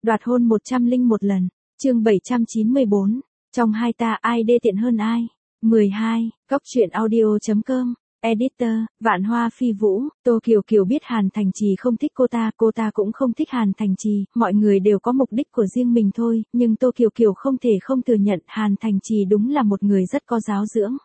Đoạt hôn 101 lần. Chương 794. Trong hai ta ai đê tiện hơn ai? 12. Góc truyện audio.com. Editor, Vạn Hoa Phi Vũ. Tô Kiều Kiều biết Hàn Thành Trì không thích cô ta cũng không thích Hàn Thành Trì, mọi người đều có mục đích của riêng mình thôi, nhưng Tô Kiều Kiều không thể không thừa nhận Hàn Thành Trì đúng là một người rất có giáo dưỡng.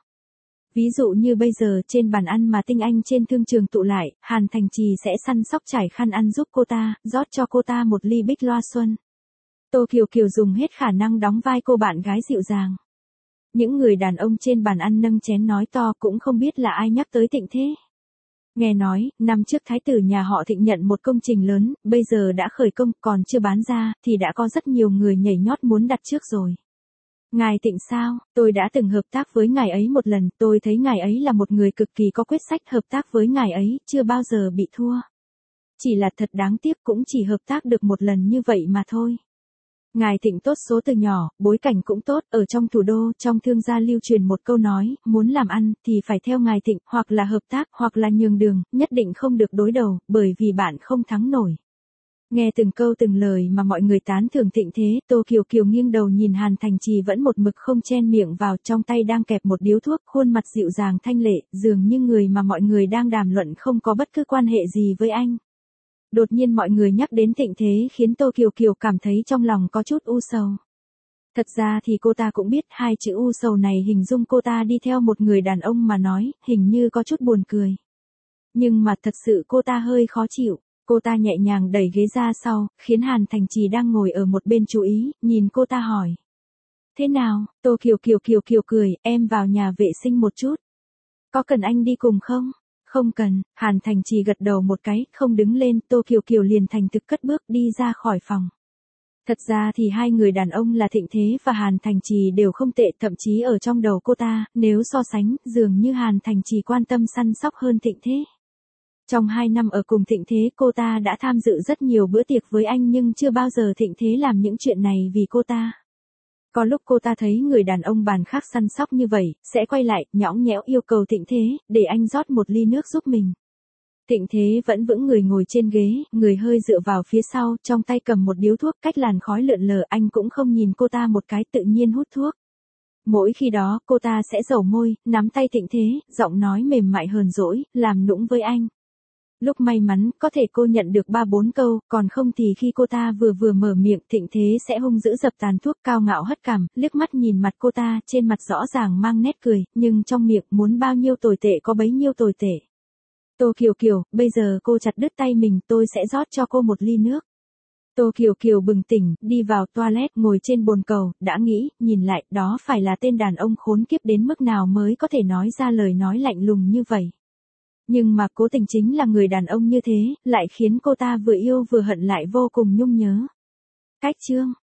Ví dụ như bây giờ trên bàn ăn mà tinh anh trên thương trường tụ lại, Hàn Thành Trì sẽ săn sóc trải khăn ăn giúp cô ta, rót cho cô ta một ly bích loa xuân. Tô Kiều Kiều dùng hết khả năng đóng vai cô bạn gái dịu dàng. Những người đàn ông trên bàn ăn nâng chén nói to cũng không biết là ai nhắc tới Thịnh thế. Nghe nói, năm trước thái tử nhà họ Thịnh nhận một công trình lớn, bây giờ đã khởi công, còn chưa bán ra, thì đã có rất nhiều người nhảy nhót muốn đặt trước rồi. Ngài Thịnh sao, tôi đã từng hợp tác với ngài ấy một lần, tôi thấy ngài ấy là một người cực kỳ có quyết sách, hợp tác với ngài ấy, chưa bao giờ bị thua. Chỉ là thật đáng tiếc cũng chỉ hợp tác được một lần như vậy mà thôi. Ngài Thịnh tốt số từ nhỏ, bối cảnh cũng tốt, ở trong thủ đô, trong thương gia lưu truyền một câu nói, muốn làm ăn, thì phải theo ngài Thịnh, hoặc là hợp tác, hoặc là nhường đường, nhất định không được đối đầu, bởi vì bạn không thắng nổi. Nghe từng câu từng lời mà mọi người tán thưởng Thịnh thế, Tô Kiều Kiều nghiêng đầu nhìn Hàn Thành Trì vẫn một mực không chen miệng vào, trong tay đang kẹp một điếu thuốc, khuôn mặt dịu dàng thanh lệ, dường như người mà mọi người đang đàm luận không có bất cứ quan hệ gì với anh. Đột nhiên mọi người nhắc đến Thịnh thế khiến Tô Kiều Kiều cảm thấy trong lòng có chút u sầu. Thật ra thì cô ta cũng biết hai chữ u sầu này hình dung cô ta đi theo một người đàn ông mà nói, hình như có chút buồn cười. Nhưng mà thật sự cô ta hơi khó chịu, cô ta nhẹ nhàng đẩy ghế ra sau, khiến Hàn Thành Trì đang ngồi ở một bên chú ý, nhìn cô ta hỏi. Thế nào, Tô Kiều Kiều cười, em vào nhà vệ sinh một chút. Có cần anh đi cùng không? Không cần, Hàn Thành Trì gật đầu một cái, không đứng lên, Tô Kiều Kiều liền thành thực cất bước đi ra khỏi phòng. Thật ra thì hai người đàn ông là Thịnh Thế và Hàn Thành Trì đều không tệ, thậm chí ở trong đầu cô ta, nếu so sánh, dường như Hàn Thành Trì quan tâm săn sóc hơn Thịnh Thế. Trong 2 năm ở cùng Thịnh Thế cô ta đã tham dự rất nhiều bữa tiệc với anh nhưng chưa bao giờ Thịnh Thế làm những chuyện này vì cô ta. Có lúc cô ta thấy người đàn ông bàn khác săn sóc như vậy, sẽ quay lại, nhõng nhẽo yêu cầu Thịnh Thế, để anh rót một ly nước giúp mình. Thịnh Thế vẫn vững người ngồi trên ghế, người hơi dựa vào phía sau, trong tay cầm một điếu thuốc, cách làn khói lượn lờ, anh cũng không nhìn cô ta một cái, tự nhiên hút thuốc. Mỗi khi đó, cô ta sẽ dầu môi, nắm tay Thịnh Thế, giọng nói mềm mại hờn dỗi, làm nũng với anh. Lúc may mắn, có thể cô nhận được 3-4 câu, còn không thì khi cô ta vừa mở miệng, Thịnh Thế sẽ hung dữ dập tàn thuốc, cao ngạo hất cằm, liếc mắt nhìn mặt cô ta, trên mặt rõ ràng mang nét cười, nhưng trong miệng muốn bao nhiêu tồi tệ có bấy nhiêu tồi tệ. Tô Kiều Kiều, bây giờ cô chặt đứt tay mình, tôi sẽ rót cho cô một ly nước. Tô Kiều Kiều bừng tỉnh, đi vào toilet, ngồi trên bồn cầu, đã nghĩ, nhìn lại, đó phải là tên đàn ông khốn kiếp đến mức nào mới có thể nói ra lời nói lạnh lùng như vậy. Nhưng mà cố tình chính là người đàn ông như thế, lại khiến cô ta vừa yêu vừa hận lại vô cùng nhung nhớ. Cách chương.